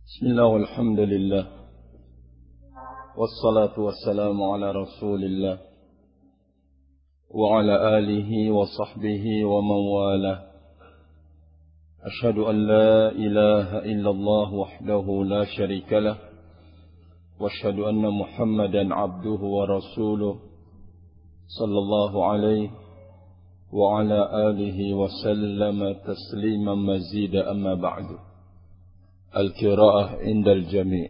Bismillah walhamdulillah wassalatu wassalamu ala rasulillah wa ala alihi wa sahbihi wa man walah. Ashhadu an la ilaha illallah wahdahu la sharika lah wa ashhadu anna Muhammadan abduhu wa rasuluh sallallahu alaihi wa ala alihi wa sallama tasliman mazida amma ba'du. Al-qira'ah indal jami'.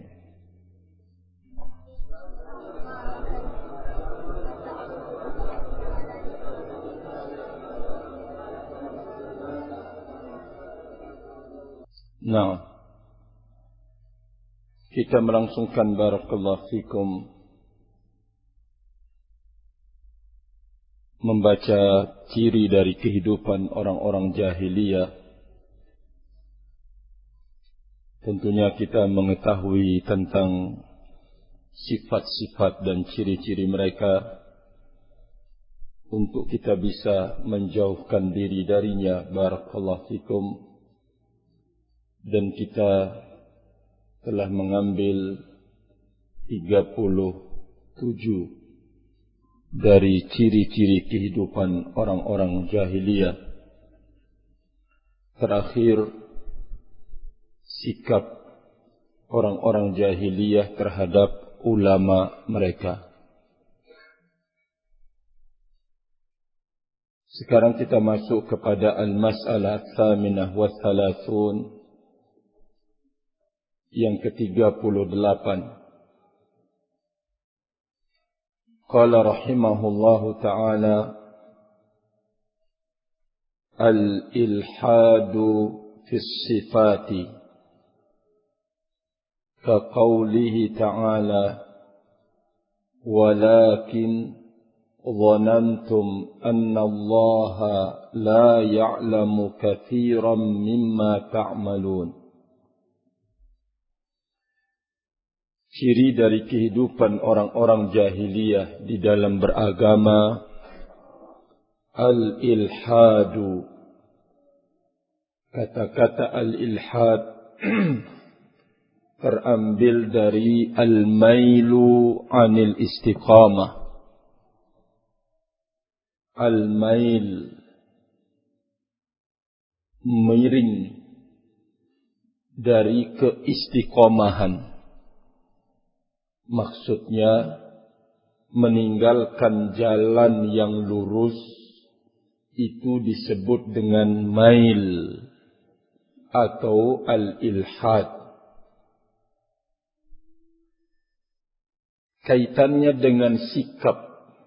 Nah, kita melangsungkan barakallahu fikum membaca ciri dari kehidupan orang-orang jahiliyah. Tentunya kita mengetahui tentang sifat-sifat dan ciri-ciri mereka untuk kita bisa menjauhkan diri darinya barakallahu fikum. Dan kita telah mengambil 37 dari ciri-ciri kehidupan orang-orang jahiliyah. Terakhir, sikap orang-orang jahiliyah terhadap ulama mereka. Sekarang kita masuk kepada al-mas'alah ats-tsaminah wa tsalasun, yang ke-38. Qala rahimahullahu ta'ala al-ilhadu fis sifati كقوله تعالى ولكن ظننتم أن الله لا يعلم كثيرا مما تعملون. Ciri dari kehidupan orang-orang jahiliyah di dalam beragama, al-ilhadu. Kata-kata al-ilhad terambil dari al-mailu anil istiqamah. Al-mail, miring dari keistiqomahan. Maksudnya meninggalkan jalan yang lurus, itu disebut dengan mail atau al-ilhad. Kaitannya dengan sikap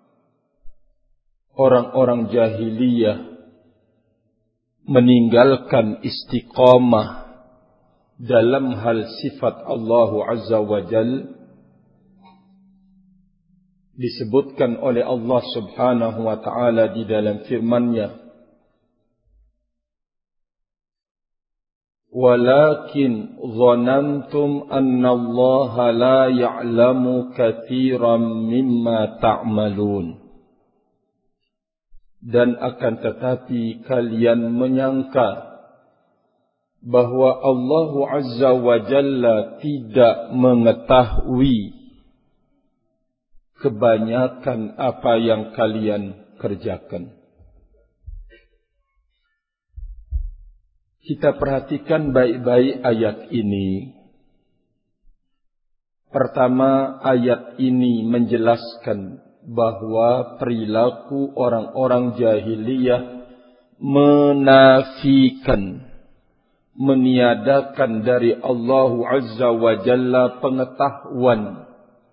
orang-orang jahiliyah meninggalkan istiqamah dalam hal sifat Allah Azza wa Jalla, disebutkan oleh Allah Subhanahu wa ta'ala di dalam firman-Nya, walakin dhanantum anna Allah la ya'lamu katsiran mimma ta'malun. Dan akan tetapi kalian menyangka bahwa Allah Azza wa Jalla tidak mengetahui kebanyakan apa yang kalian kerjakan. Kita perhatikan baik-baik ayat ini. Pertama, ayat ini menjelaskan bahwa perilaku orang-orang jahiliyah menafikan, meniadakan dari Allah Azza wa Jalla pengetahuan.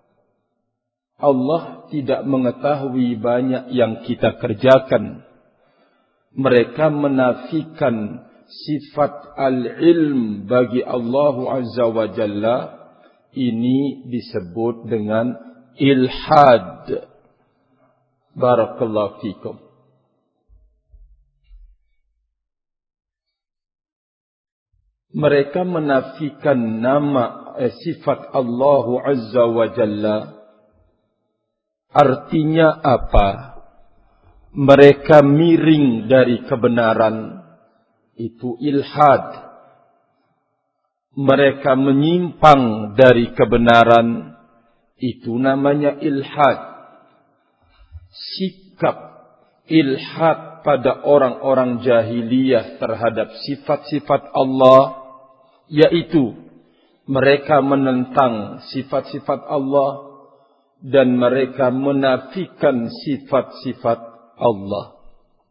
Allah tidak mengetahui banyak yang kita kerjakan. Mereka menafikan sifat al-ilm bagi Allah Azza wa Jalla. Ini disebut dengan ilhad. Barakallahu fikum. Mereka menafikan sifat Allah Azza wa Jalla. Artinya apa? Mereka miring dari kebenaran. Itu ilhad. mereka menyimpang dari kebenaran, itu namanya ilhad. Sikap ilhad pada orang-orang jahiliyah terhadap sifat-sifat Allah, yaitu mereka menentang sifat-sifat Allah dan mereka menafikan sifat-sifat Allah.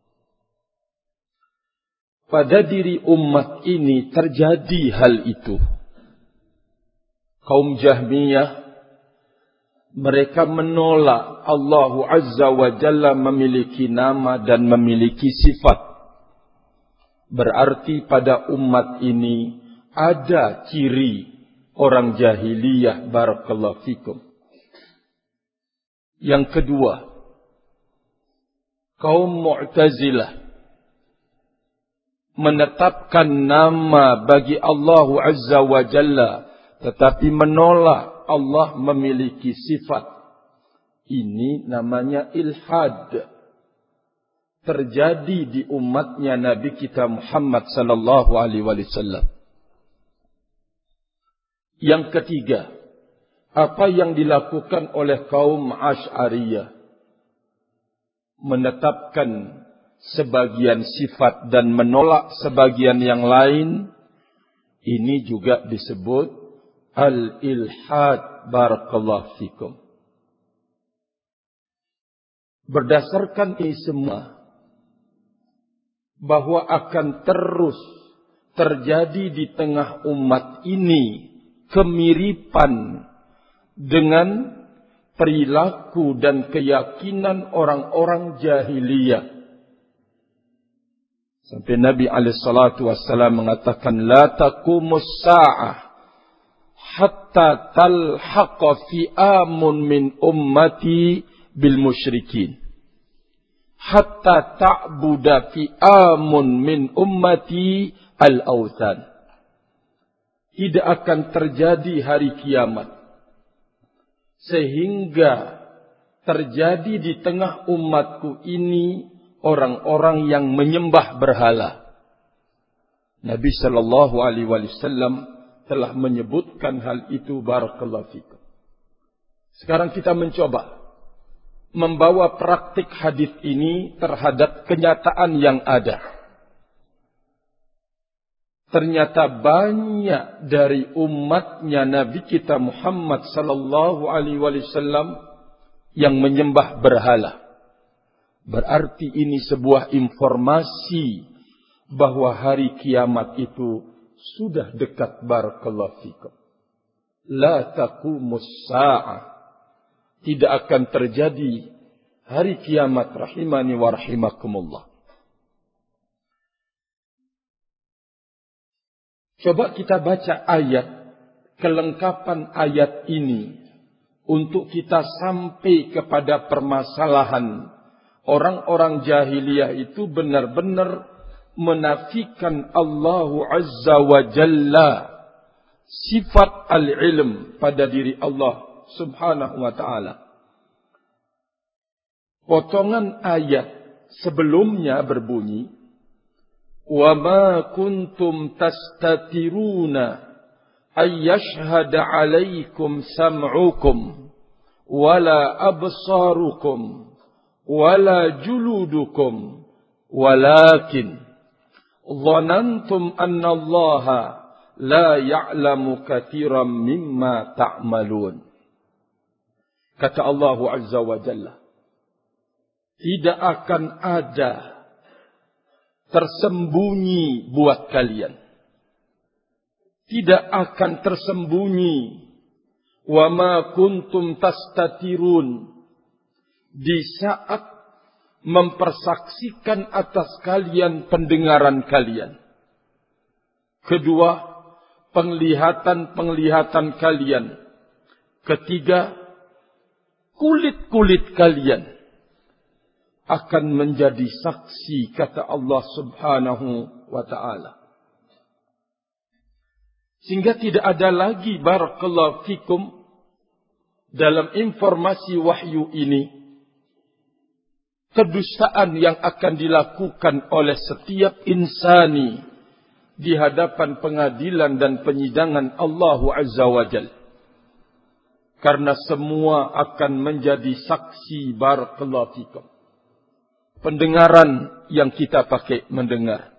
Pada diri umat ini terjadi hal itu. Kaum Jahmiyah, mereka menolak Allah Azza wa Jalla memiliki nama dan memiliki sifat. Berarti pada umat ini ada ciri orang jahiliyah, barakallahu fikum. Yang kedua, kaum Mu'tazilah menetapkan nama bagi Allah Azza wa Jalla, tetapi menolak Allah memiliki sifat. Ini namanya ilhad. Terjadi di umatnya Nabi kita Muhammad sallallahu alaihi wasallam. Yang ketiga, apa yang dilakukan oleh kaum Asy'ariyah, menetapkan sebagian sifat dan menolak sebagian yang lain, ini juga disebut al-ilhad, barakallahu fikum. Berdasarkan ini semua, bahwa akan terus terjadi di tengah umat ini kemiripan dengan perilaku dan keyakinan orang-orang jahiliyah. Sampai Nabi alaihissalatu wassalam mengatakan, la taqumus sa'ah hatta talhaqa fi'amun min ummati bil musyrikin. Hatta ta'buda fi'amun min ummati al-awthan. Tidak akan terjadi hari kiamat sehingga terjadi di tengah umatku ini orang-orang yang menyembah berhala. Nabi sallallahu alaihi wasallam telah menyebutkan hal itu, barakallahu fikum. Sekarang kita mencoba membawa praktik hadis ini terhadap kenyataan yang ada. Ternyata banyak dari umatnya Nabi kita Muhammad sallallahu alaihi wasallam yang menyembah berhala. Berarti ini sebuah informasi bahwa hari kiamat itu sudah dekat, barakallahu fikum. La taqumus sa'ah. Tidak akan terjadi hari kiamat, rahimani wa rahimakumullah. Coba kita baca ayat, kelengkapan ayat ini untuk kita sampai kepada permasalahan orang-orang jahiliyah itu benar-benar menafikan Allah Azza wa Jalla sifat al-ilm pada diri Allah Subhanahu wa ta'ala. Potongan ayat sebelumnya berbunyi, وَمَا كُنْتُمْ تَسْتَتِرُونَ أَنْ يَشْهَدَ عَلَيْكُمْ سَمْعُكُمْ وَلَا أَبْصَارُكُمْ وَلَا جُلُودُكُمْ وَلَكِنْ ظَنَنْتُمْ أَنَّ اللَّهَ لَا يَعْلَمُ كَثِيرًا مِمَّا تَعْمَلُونَ. Kata Allah Azza wa Jalla, tidak akan ada tersembunyi buat kalian. Tidak akan tersembunyi. Wa ma kuntum tastatirun. Di saat mempersaksikan atas kalian pendengaran kalian. Kedua, penglihatan-penglihatan kalian. Ketiga, kulit-kulit kalian akan menjadi saksi, kata Allah Subhanahu wa ta'ala. Sehingga tidak ada lagi, barakallahu fikum, dalam informasi wahyu ini kedustaan yang akan dilakukan oleh setiap insani di hadapan pengadilan dan penyidangan Allah Azza wa Jalla. Karena semua akan menjadi saksi. Barakallahu fikum. Pendengaran yang kita pakai mendengar.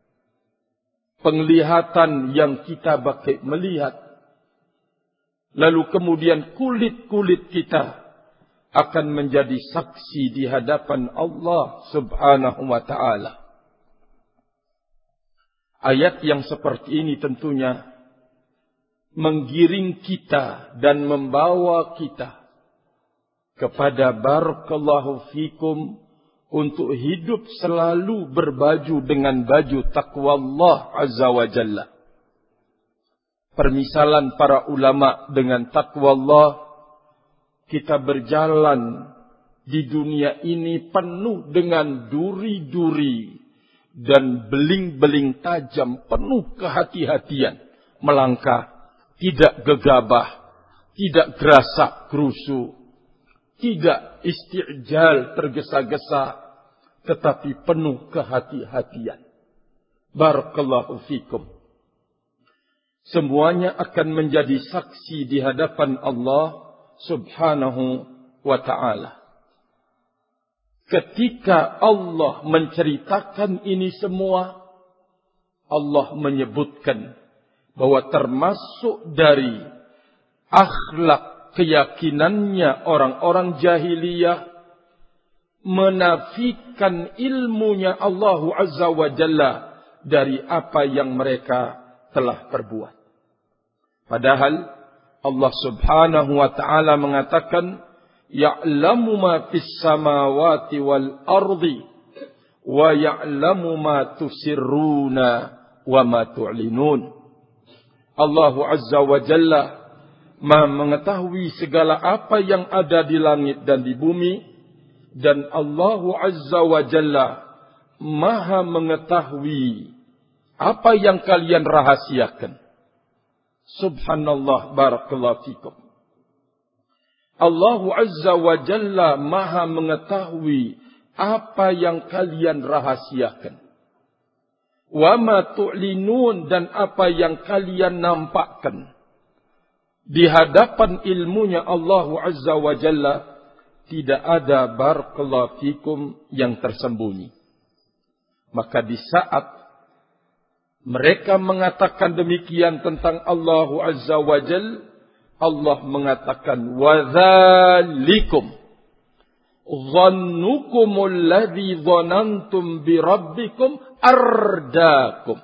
Penglihatan yang kita pakai melihat. Lalu kemudian kulit-kulit kita akan menjadi saksi di hadapan Allah Subhanahu wa ta'ala. Ayat yang seperti ini tentunya menggiring kita dan membawa kita kepada barakallahu fikum untuk hidup selalu berbaju dengan baju taqwa Allah Azza wa Jalla. Permisalan para ulama dengan taqwa Allah, kita berjalan di dunia ini penuh dengan duri-duri dan beling-beling tajam, penuh kehati-hatian, melangkah, tidak gegabah, tidak gerasak gerusu, tidak isti'jal tergesa-gesa, tetapi penuh kehati-hatian. Barakallahu fikum. Semuanya akan menjadi saksi di hadapan Allah Subhanahu wa ta'ala. Ketika Allah menceritakan ini semua, Allah menyebutkan bahwa termasuk dari akhlak keyakinannya orang-orang jahiliyah menafikan ilmunya Allah Azza wa Jalla dari apa yang mereka telah perbuat. Padahal Allah Subhanahu wa ta'ala mengatakan, ya'lamu ma fis samawati wal ardi wa ya'lamu ma tusirruna wa ma tu'linun. Allah Azza wa Jalla Maha mengetahui segala apa yang ada di langit dan di bumi, dan Allah Azza wa Jalla Maha mengetahui apa yang kalian rahasiakan. Subhanallah, barakallahu fikum. Allah Azza wa Jalla Maha mengetahui apa yang kalian rahasiakan. Wa ma tu'linun, dan apa yang kalian nampakkan. Di hadapan ilmunya Allah Azza wa Jalla tidak ada barakallahu fikum yang tersembunyi. Maka di saat mereka mengatakan demikian tentang Allah Azza wa Jalla, Allah mengatakan, wa dzalikum dhannukumul ladzi dhanantum bi rabbikum ardaakum.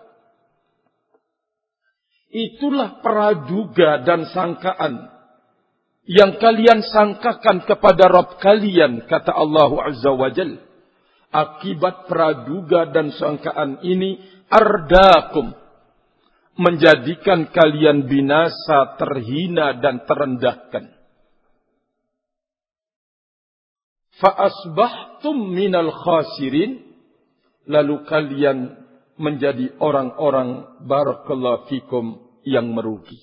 Itulah praduga dan sangkaan yang kalian sangkakan kepada Rabb kalian, kata Allah Azza wa Jalla. Akibat praduga dan sangkaan ini, ardaakum, menjadikan kalian binasa, terhina dan terendahkan. Fa asbahtum minal khasirin, lalu kalian menjadi orang-orang barakallahu fikum yang merugi.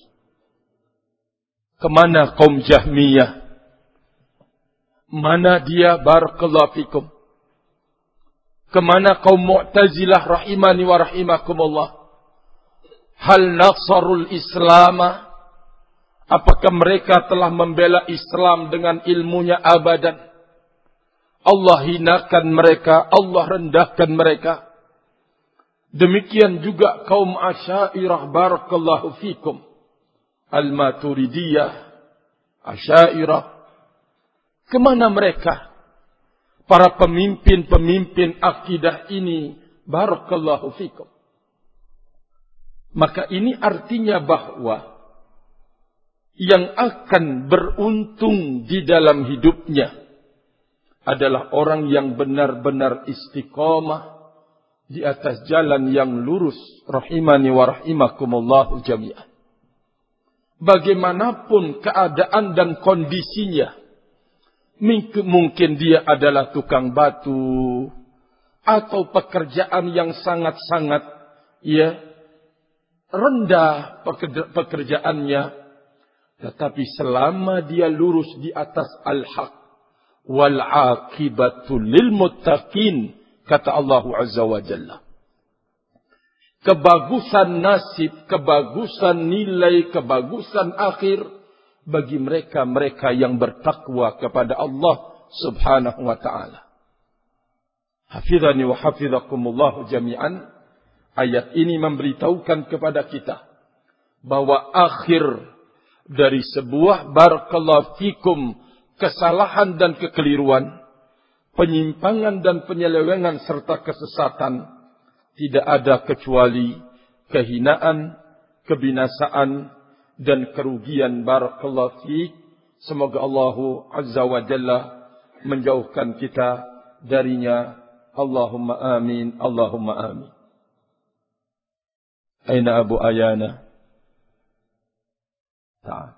Kemana kaum Jahmiyah? Mana dia barakallahu fikum? Kemana kaum Mu'tazilah rahimani wa rahimakumullah? Hal nasarul Islama? Apakah mereka telah membela Islam dengan ilmunya abadan? Allah hinakan mereka, Allah rendahkan mereka. Demikian juga kaum Asy'ariyah barakallahu fikum. Al-Maturidiyah, Asy'ariyah. Kemana mereka? Para pemimpin-pemimpin akidah ini barakallahu fikum. Maka ini artinya bahwa yang akan beruntung di dalam hidupnya adalah orang yang benar-benar istiqamah di atas jalan yang lurus, rahimani wa rahimakumullahu jami'an. Bagaimanapun keadaan dan kondisinya, mungkin dia adalah tukang batu atau pekerjaan yang sangat-sangat rendah pekerjaannya, tetapi selama dia lurus di atas al-haq, wal aqibatu lil muttaqin, kata Allah Azza wa Jalla. kebagusan nasib, kebagusan nilai, kebagusan akhir bagi mereka-mereka yang bertakwa kepada Allah Subhanahu wa ta'ala. Hafizani wa hafizakumullah jami'an. Ayat ini memberitahukan kepada kita bahwa akhir dari sebuah barakallahu fikum kesalahan dan kekeliruan, penyimpangan dan penyelewengan serta kesesatan tidak ada kecuali kehinaan, kebinasaan dan kerugian. Barakallahu fiik. Semoga Allah Azza wa Jalla menjauhkan kita darinya. Allahumma amin, Allahumma amin. Aina Abu Ayana? Ta'al.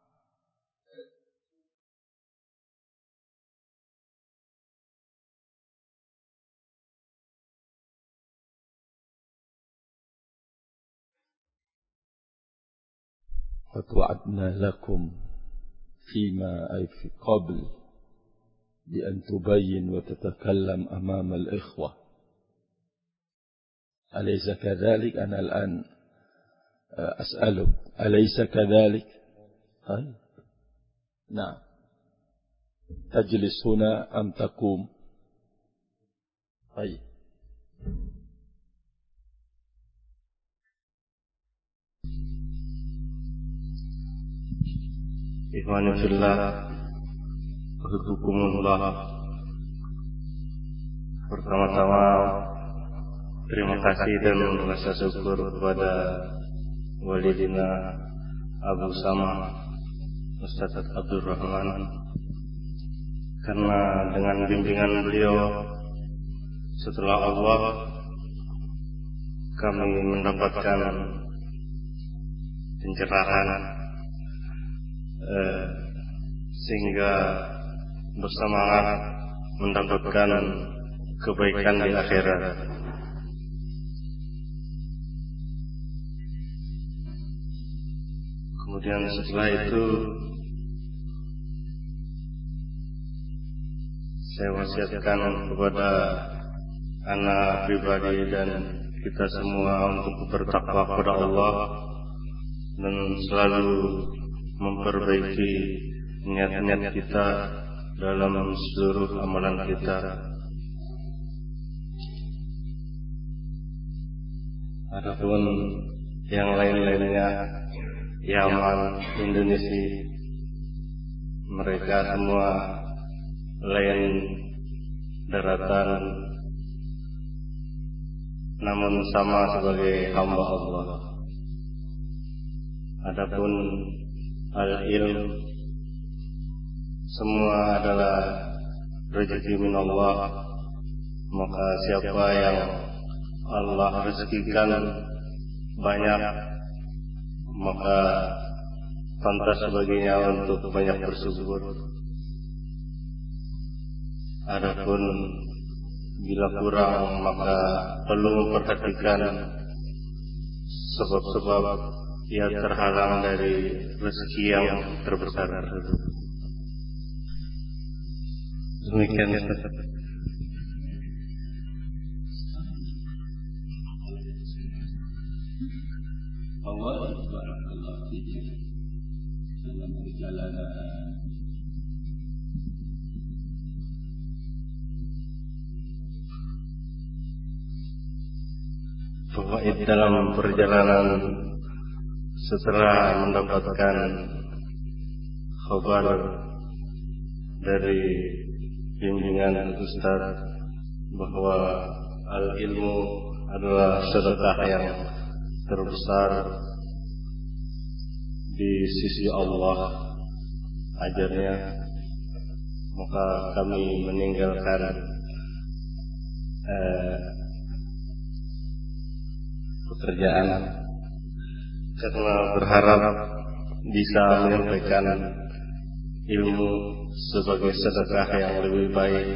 وَتُوَعَدْنَا لَكُمْ فِيمَا أي في قبل بأن تبين وتتكلم أمام الإخوة. أليس كذلك؟ أنا الآن أسألك أليس كذلك؟ طيب نعم. تجلس هنا أم تقوم؟ طيب. Ikhwani fillah, Hukumullah. Pertama-tama terima kasih dan rasa syukur kepada walidina Abu Sama Ustaz Abdul Rahman, karena dengan bimbingan beliau setelah Allah kami mendapatkan pencerahan sehingga bersemangat mendapatkan kebaikan di akhirat. Kemudian setelah itu saya wasiatkan kepada anak pribadi dan kita semua untuk bertakwa kepada Allah dan selalu memperbaiki niat-niat kita dalam seluruh amalan kita. Adapun yang lain-lainnya, Yaman, Indonesia, mereka semua lain daratan, namun sama sebagai hamba Allah. Adapun al-ilm, semua adalah rezeki min Allah. Maka siapa yang Allah rezekikan banyak, maka pantas baginya untuk banyak bersyukur. Adapun bila kurang, maka perlu memperhatikan sebab-sebab ia terhalang dari rezeki yang terbesar. Demikian. Allah barakallahu fiik dalam perjalanan fawaid dalam perjalanan setelah mendapatkan khabar dari bimbingan Ustaz bahwa al-ilmu adalah sedekah yang terbesar di sisi Allah ajarnya, maka kami meninggalkan pekerjaan karena berharap bisa menyampaikan ilmu sebagai sedekah yang lebih baik.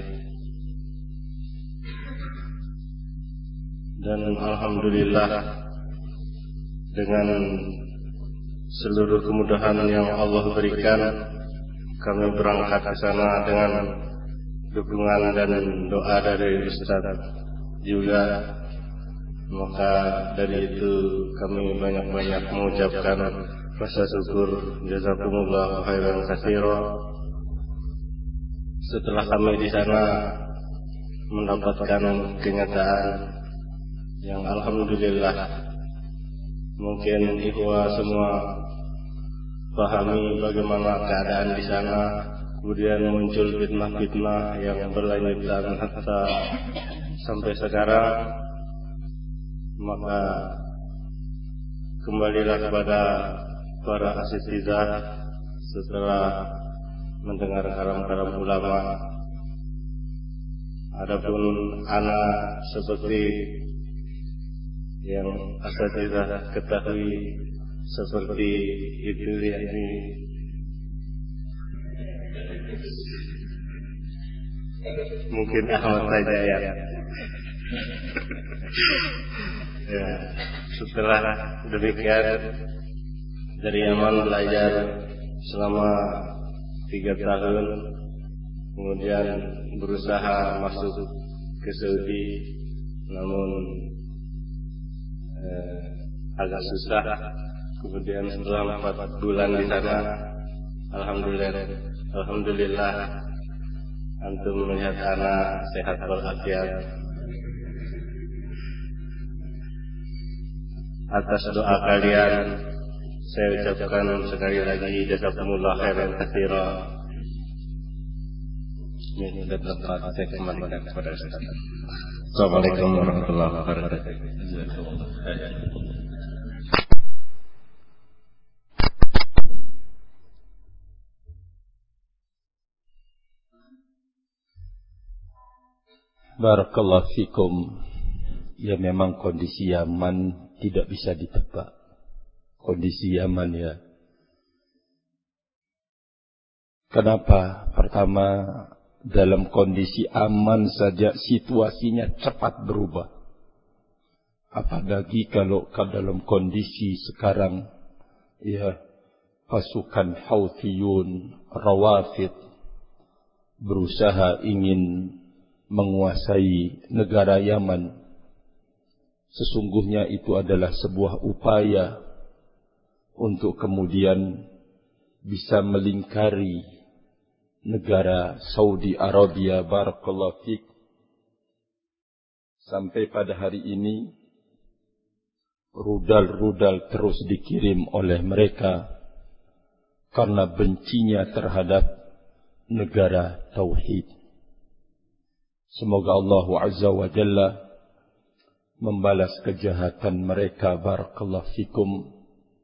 Dan alhamdulillah, dengan seluruh kemudahan yang Allah berikan, kami berangkat ke sana dengan dukungan dan doa dari Ustaz, juga Maka dari itu kami banyak-banyak mengucapkan rasa syukur, jazakumullah khairan katsira. Setelah kami di sana mendapatkan kenyataan yang alhamdulillah mungkin ikhwah semua pahami bagaimana keadaan di sana. Kemudian muncul fitnah-fitnah yang berlanjutan hatta sampai sekarang. Maka kembalilah kepada para asatizah setelah mendengar kalam-kalam ulama. Adapun anak seperti yang asatizah ketahui seperti itu, yakni mungkin Ahmad saja ya. Setelah demikian dari Yaman belajar selama 3 tahun, kemudian berusaha masuk ke Saudi, namun agak susah. Kemudian setelah 4 bulan di sana, alhamdulillah antum melihat anak sehat walafiat. Atas doa kalian saya ucapkan sekali lagi jazakumullah khairan katsira. Ini sudah tepat saya kembalikan kepada Ustaz. Assalamualaikum warahmatullahi wabarakatuh. Barakallahu fikum. Ya, memang kondisi Yaman tidak bisa ditebak. Kondisi Yaman ya. Kenapa? Pertama, dalam kondisi aman saja situasinya cepat berubah. Apalagi kalau dalam kondisi sekarang ya, pasukan Houthiyun, Rawafid berusaha ingin menguasai negara Yaman. Sesungguhnya itu adalah sebuah upaya untuk kemudian bisa melingkari negara Saudi Arabia. Barakallahu fiik. Sampai pada hari ini rudal-rudal terus dikirim oleh mereka karena bencinya terhadap negara tauhid. Semoga Allah Azza wa Jalla membalas kejahatan mereka. Barakallahu fikum.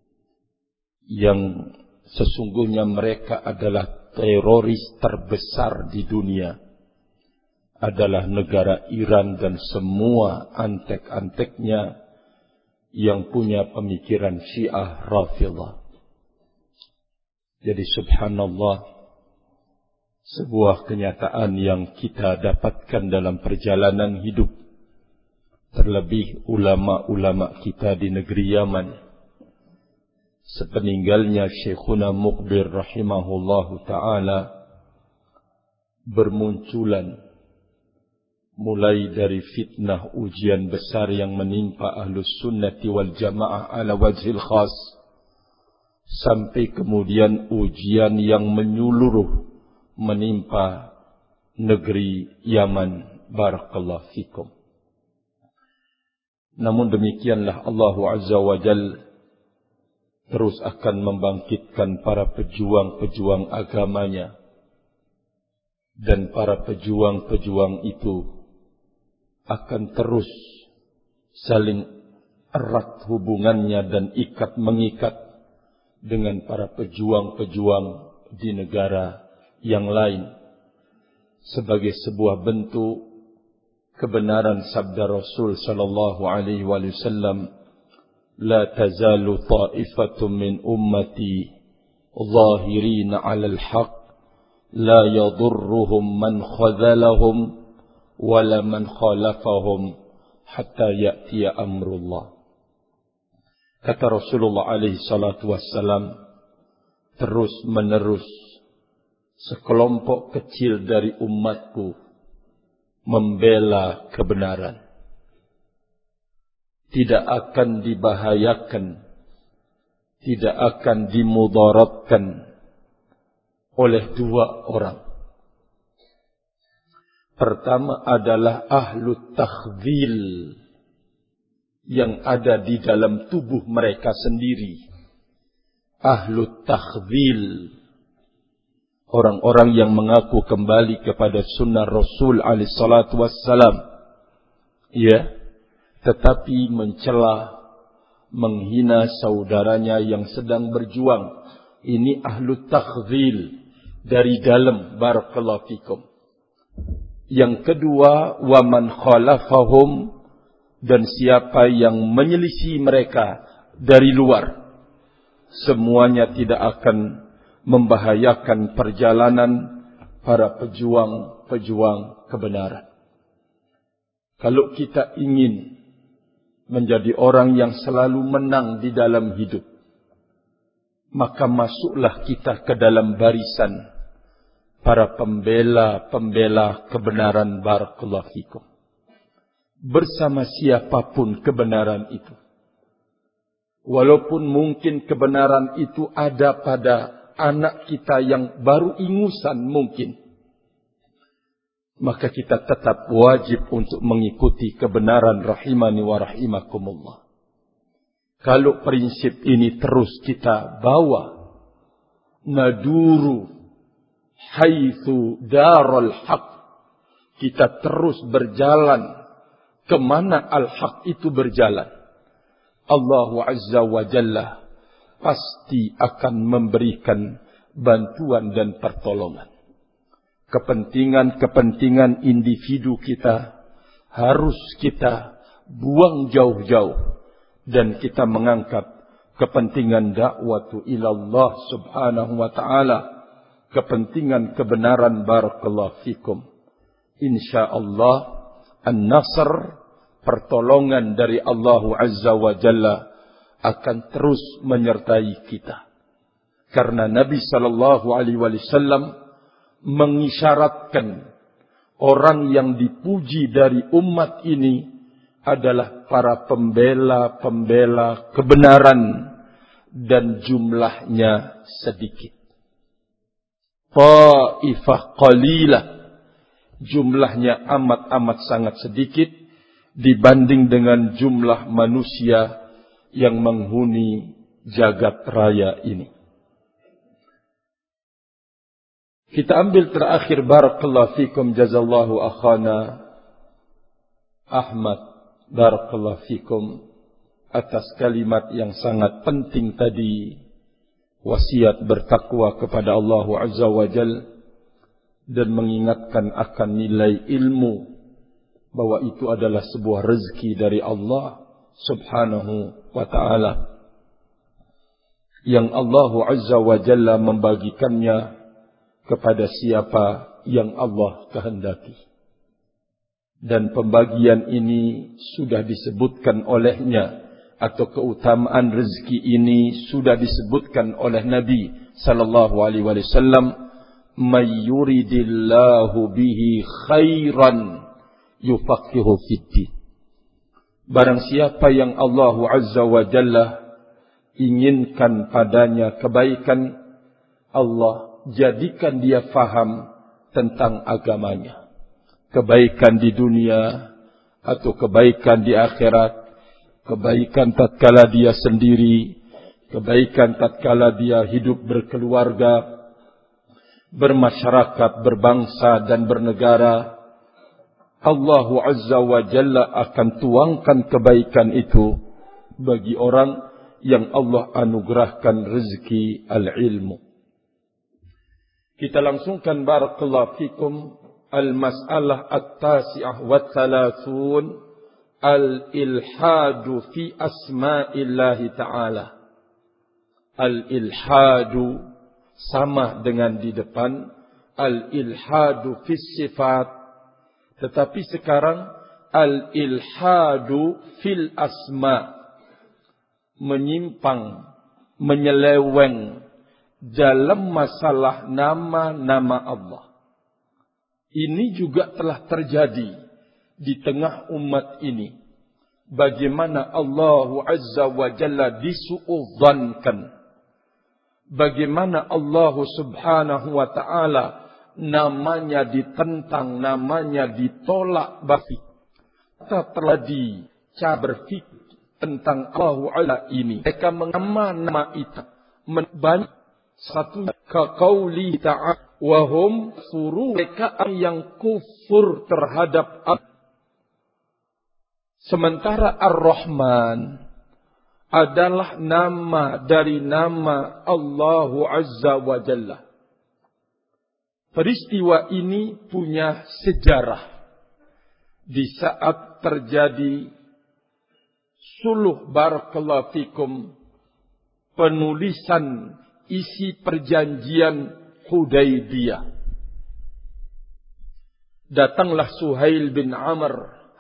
Yang sesungguhnya mereka adalah teroris terbesar di dunia. Adalah negara Iran dan semua antek-anteknya yang punya pemikiran Syiah Rafidhah. Jadi subhanallah, sebuah kenyataan yang kita dapatkan dalam perjalanan hidup. Terlebih ulama-ulama kita di negeri Yaman. Sepeninggalnya Syekhuna Muqbir rahimahullahu ta'ala, bermunculan mulai dari fitnah ujian besar yang menimpa Ahlus Sunnati wal Jamaah ala wajhil khas, sampai kemudian ujian yang menyeluruh menimpa negeri Yaman. Barakallahu fikum. Namun demikianlah Allah Azza wa Jalla terus akan membangkitkan para pejuang-pejuang agamanya. Dan para pejuang-pejuang itu akan terus saling erat hubungannya dan mengikat dengan para pejuang-pejuang di negara yang lain. Sebagai sebuah bentuk kebenaran sabda Rasul sallallahu alaihi wasallam, la tazalu ta'ifatun min ummati zahirina 'alal haqq la yadurruhum man khadhalahum wala man khalafahum hatta ya'tiya amrullah. Kata Rasulullah alaihi salatu wassalam, terus menerus sekelompok kecil dari umatku membela kebenaran. tidak akan dibahayakan, tidak akan dimudaratkan oleh dua orang. Pertama adalah ahlu takhdzil yang ada di dalam tubuh mereka sendiri. Ahlu takhdzil, orang-orang yang mengaku kembali kepada sunnah Rasul alaihi salatu wassalam, ya, tetapi mencela, menghina saudaranya yang sedang berjuang. Ini ahlu takhdzil dari dalam, barakallahu fikum. Yang kedua, wa man khalafahum, dan siapa yang menyelisih mereka dari luar, semuanya tidak akan membahayakan perjalanan para pejuang-pejuang kebenaran. Kalau kita ingin menjadi orang yang selalu menang di dalam hidup, maka masuklah kita ke dalam barisan para pembela-pembela kebenaran, barakallahu fikum. Bersama siapapun kebenaran itu. Walaupun mungkin kebenaran itu ada pada anak kita yang baru ingusan mungkin, maka kita tetap wajib untuk mengikuti kebenaran, rahimani wa rahimakumullah. Kalau prinsip ini terus kita bawa, naduru haitsu darul haq, kita terus berjalan kemana al-haq itu berjalan, Allah Azza wa Jalla pasti akan memberikan bantuan dan pertolongan. Kepentingan-kepentingan individu kita harus kita buang jauh-jauh, dan kita mengangkat kepentingan dakwatu ilallah subhanahu wa ta'ala, kepentingan kebenaran, barakallahu fikum. InsyaAllah an-nasr, pertolongan dari Allah Azza wa Jalla akan terus menyertai kita. Karena Nabi sallallahu alaihi wasallam mengisyaratkan orang yang dipuji dari umat ini adalah para pembela-pembela kebenaran, dan jumlahnya sedikit. Ta'ifah qalilah, jumlahnya amat sangat sedikit dibanding dengan jumlah manusia yang menghuni jagat raya ini. Kita ambil terakhir, barakallahu fikum, jazallahu akhana Ahmad, barakallahu fikum, atas kalimat yang sangat penting tadi, wasiat bertakwa kepada Allah Azza wa Jal, dan mengingatkan akan nilai ilmu, bahwa itu adalah sebuah rezeki dari Allah Subhanahu wa ta'ala, yang Allah Azza wa Jalla membagikannya kepada siapa yang Allah kehendaki. Dan pembagian ini sudah disebutkan olehnya, atau keutamaan rezeki ini sudah disebutkan oleh Nabi sallallahu alaihi wasallam, may yuridillahu bihi khairan yufaqihu fiddin. Barang siapa yang Allah Azza wa Jalla inginkan padanya kebaikan, Allah jadikan dia faham tentang agamanya. Kebaikan di dunia atau kebaikan di akhirat, kebaikan tatkala dia sendiri, kebaikan tatkala dia hidup berkeluarga, bermasyarakat, berbangsa dan bernegara. Allah Azza wa Jalla akan tuangkan kebaikan itu bagi orang yang Allah anugerahkan rezeki al-ilmu. Kita langsungkan, barakallahu fikum, al-mas'alah at-tasi'ah wa thalathun, al-ilhadu fi asma'illahi ta'ala. Al-ilhadu sama dengan di depan, al-ilhadu fi sifat, tetapi sekarang al-ilhadu fil asma, menyimpang, menyeleweng dalam masalah nama-nama Allah. Ini juga telah terjadi di tengah umat ini. bagaimana Allah Azza wa Jalla disuudzankan, bagaimana Allah Subhanahu wa Ta'ala namanya ditentang, namanya ditolak. Kita telah dicara berfikir tentang Allah Azza ini. Mereka nama itu banyak satu kaqauli ta'ala wa hum furu, mereka yang kufur terhadap Allah. Sementara Ar-Rahman adalah nama dari nama Allah Azza wa Jalla. Peristiwa ini punya sejarah. Di saat terjadi suluh barakallahu fikum, penulisan isi perjanjian Hudaybiyah. Datanglah Suhail bin Amr,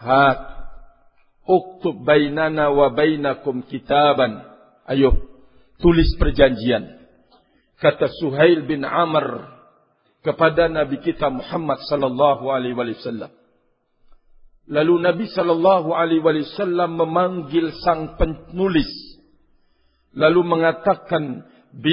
uktub bainana wa bainakum kitaban. Ayo, tulis perjanjian. Kata Suhail bin Amr kepada Nabi kita Muhammad sallallahu alaihi wasallam. Lalu Nabi sallallahu alaihi wasallam memanggil sang penulis, lalu mengatakan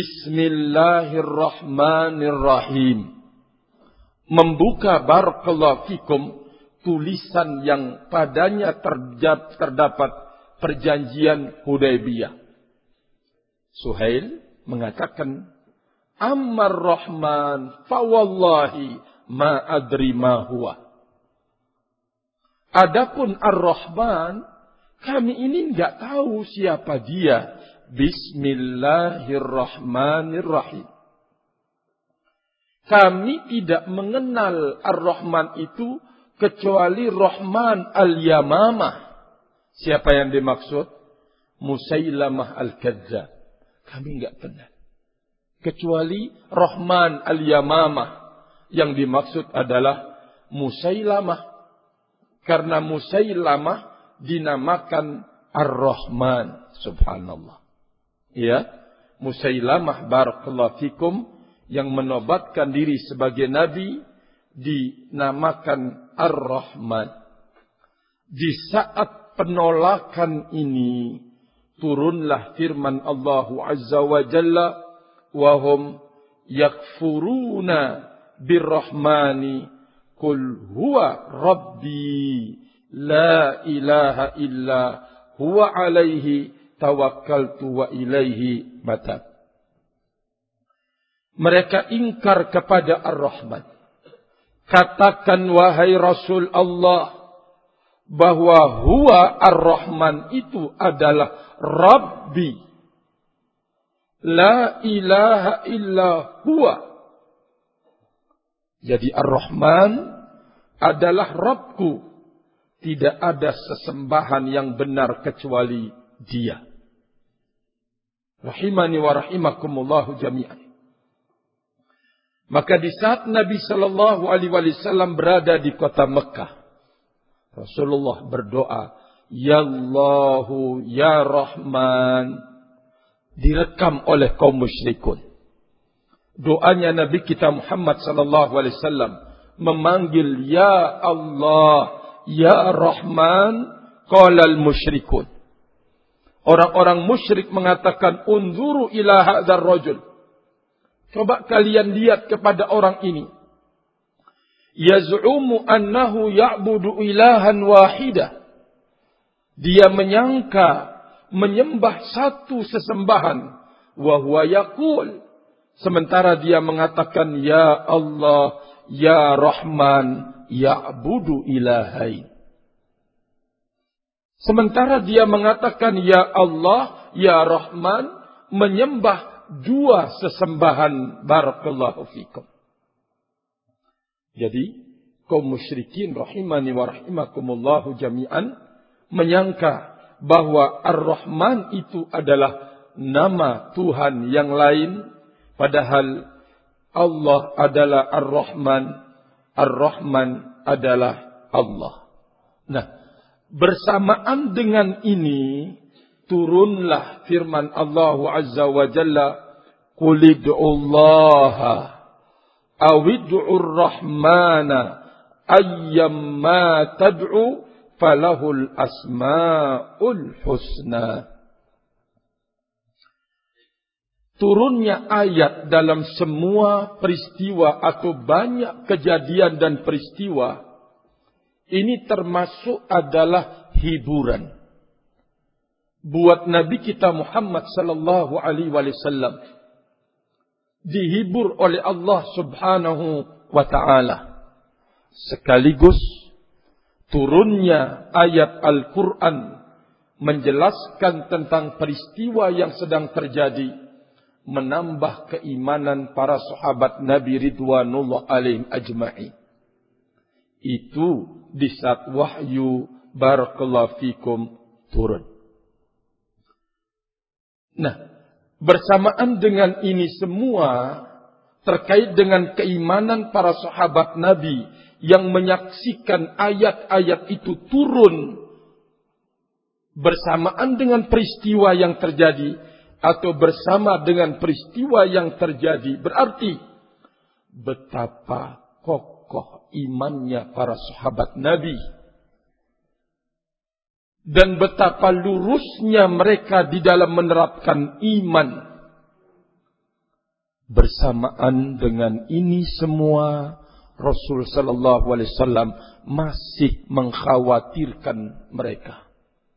Bismillahirrahmanirrahim. Membuka barakallahu fikum tulisan yang padanya terdapat perjanjian Hudaybiyah. Suhail mengatakan, Ammar Rahman fawallahi ma adri ma huwa. Adapun Ar-Rahman, kami ini enggak tahu siapa dia. Bismillahirrahmanirrahim. Kami tidak mengenal Ar-Rahman itu kecuali Rahman al-Yamamah. Siapa yang dimaksud? Musailamah al-Kadzdzab. Kami enggak kenal. Kecuali Rahman al-Yamamah. Yang dimaksud adalah Musailamah. Karena Musailamah dinamakan Ar-Rahman. Subhanallah. Ya, Musailamah barakallahu fikum yang menobatkan diri sebagai nabi dinamakan Ar-Rahman. Di saat penolakan ini turunlah firman Allah Azza wa Jalla, wa hum yakfuruna birrahmani qul huwa rabbi la ilaha illa huwa alaihi tawakkaltu wa ilaihi matab. Mereka ingkar kepada Ar-Rahman. Katakan wahai Rasul Allah bahwa huwa Ar-Rahman itu adalah Rabbi. La ilaha illa huwa. Jadi Ar-Rahman adalah Rabbku. Tidak ada sesembahan yang benar kecuali Dia. Rahimani wa rahimakumullahu jami'an. Maka di saat Nabi sallallahu alaihi wasallam berada di kota Mekah, Rasulullah berdoa, Ya Allahu ya Rahman, direkam oleh kaum musyrikun. Doanya Nabi kita Muhammad sallallahu alaihi wasallam memanggil Ya Allah ya Rahman, qala al-musyrikun. Orang-orang musyrik mengatakan, unzuru ila hadzal rajul. Coba kalian lihat kepada orang ini. Yaz'umu annahu ya'budu ilahan wahidah. Dia menyangka menyembah satu sesembahan. Wa huwa yaqul. Sementara dia mengatakan, Ya Allah, Ya Rahman, ya'budu ilahain. Sementara dia mengatakan Ya Allah, Ya Rahman, menyembah dua sesembahan. Barakallahu fikum. Jadi kaum musyrikin rahimani wa rahimakumullahu jami'an menyangka bahwa Ar-Rahman itu adalah nama Tuhan yang lain. Padahal Allah adalah Ar-Rahman. Ar-Rahman adalah Allah. Nah, bersamaan dengan ini turunlah firman Allah Azza wa Jalla, Qul id'ullaha awid'ur rahmana ayyamma tad'u falahul asmaul husna. Turunnya ayat dalam semua peristiwa atau banyak kejadian dan peristiwa ini termasuk adalah hiburan buat Nabi kita Muhammad sallallahu alaihi wasallam, dihibur oleh Allah Subhanahu wa taala. Sekaligus turunnya ayat Al-Qur'an menjelaskan tentang peristiwa yang sedang terjadi, menambah keimanan para sahabat Nabi ridwanullah alaihim ajma'in. Itu di saat wahyu barakallahu fikum turun. Nah, bersamaan dengan ini semua terkait dengan keimanan para sahabat Nabi yang menyaksikan ayat-ayat itu turun bersamaan dengan peristiwa yang terjadi atau bersama dengan peristiwa yang terjadi, berarti betapa kokoh imannya para sahabat Nabi dan betapa lurusnya mereka di dalam menerapkan iman. Bersamaan dengan ini semua, Rasul sallallahu alaihi wasallam masih mengkhawatirkan mereka.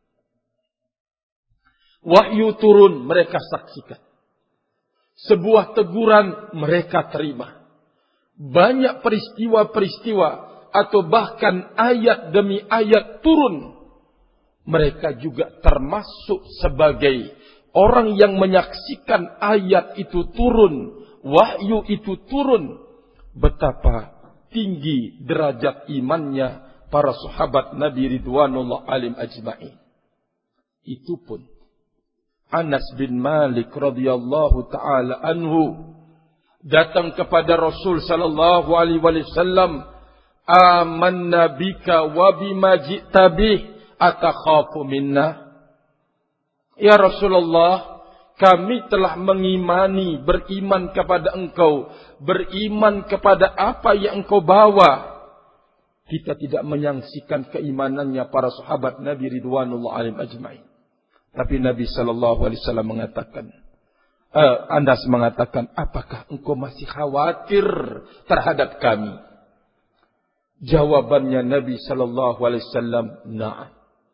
Wahyu turun, mereka saksikan. Sebuah teguran mereka terima. Banyak peristiwa-peristiwa atau bahkan ayat demi ayat turun. Mereka juga termasuk sebagai orang yang menyaksikan ayat itu turun, wahyu itu turun. Betapa tinggi derajat imannya para sahabat Nabi ridwanullah alaihim ajma'in. Itu pun Anas bin Malik radhiyallahu taala anhu datang kepada Rasul sallallahu alaihi wasallam, "Amanna bika wa bima ji'ta bih, atakhafu minna?" Ya Rasulullah, kami telah beriman kepada engkau, beriman kepada apa yang engkau bawa. Kita tidak menyaksikan keimanannya para sahabat Nabi ridwanullah alaihim ajma'in. Tapi Nabi sallallahu alaihi wasallam mengatakan, Anas mengatakan, apakah engkau masih khawatir terhadap kami? Jawabannya Nabi sallallahu alaihi wasallam, na'am.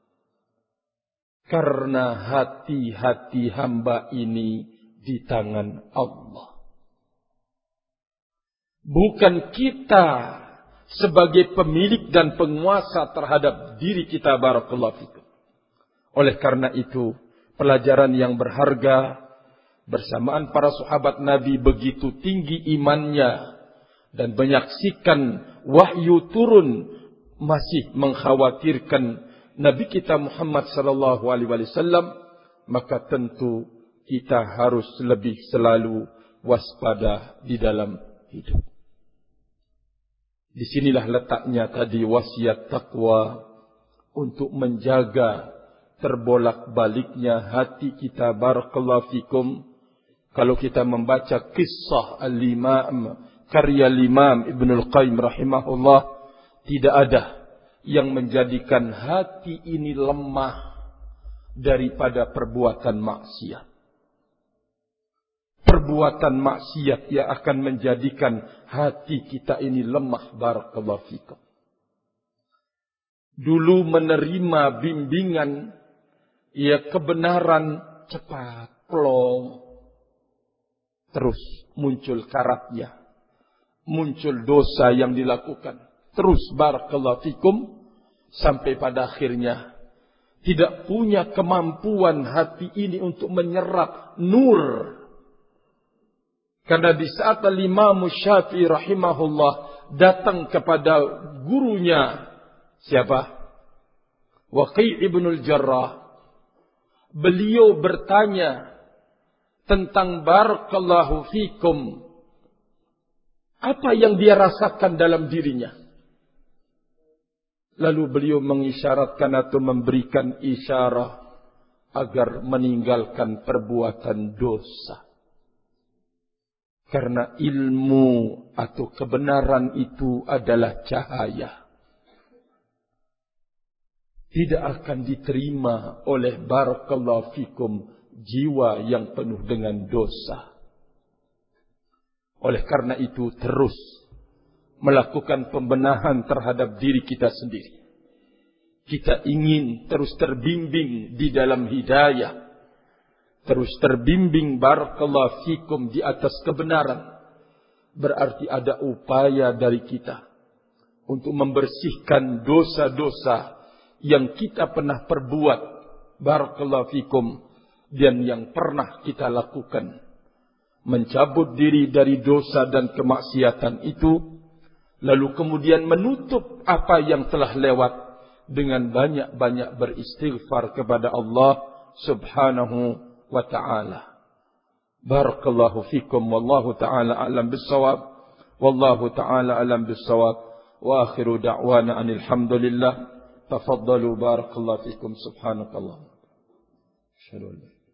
Karena hati-hati hamba ini di tangan Allah. Bukan kita sebagai pemilik dan penguasa terhadap diri kita, barakallahu fikum. Oleh karena itu, pelajaran yang berharga bersamaan para sahabat Nabi begitu tinggi imannya dan menyaksikan wahyu turun masih mengkhawatirkan Nabi kita Muhammad sallallahu alaihi wasallam, maka tentu kita harus lebih selalu waspada di dalam hidup. Disinilah letaknya tadi wasiat takwa untuk menjaga terbolak-baliknya hati kita, barakallahu fikum. Kalau kita membaca kisah al-Imam, karya Imam Ibnul Qayyim rahimahullah, tidak ada yang menjadikan hati ini lemah daripada perbuatan maksiat. Perbuatan maksiat yang akan menjadikan hati kita ini lemah, barakallahu fikum. Dulu menerima bimbingan, ya kebenaran cepat, plong. Terus muncul karatnya, muncul dosa yang dilakukan. Terus barakallahu fikum, sampai pada akhirnya tidak punya kemampuan hati ini untuk menyerap nur. Karena di saat Imam Syafi'i rahimahullah datang kepada gurunya, siapa? Waqi' ibnul Jarrah. Beliau bertanya tentang barakallahu fikum, apa yang dia rasakan dalam dirinya. Lalu beliau mengisyaratkan atau memberikan isyarat agar meninggalkan perbuatan dosa. Karena ilmu atau kebenaran itu adalah cahaya. tidak akan diterima oleh barakallahu fikum jiwa yang penuh dengan dosa. Oleh karena itu terus melakukan pembenahan terhadap diri kita sendiri. Kita ingin terus terbimbing di dalam hidayah, terus terbimbing barakallahu fikum di atas kebenaran. Berarti ada upaya dari kita untuk membersihkan dosa-dosa yang kita pernah perbuat barakallahu fikum dan yang pernah kita lakukan. Mencabut diri dari dosa dan kemaksiatan itu, lalu kemudian menutup apa yang telah lewat dengan banyak-banyak beristighfar kepada Allah subhanahu wa ta'ala. Barakallahu fikum wallahu ta'ala a'lam bis-shawab. Wallahu ta'ala a'lam bis-shawab. Wa akhiru da'wana anil hamdulillah. Tafaddalu barakallahu fikum subhanakallah. Asyhadu an la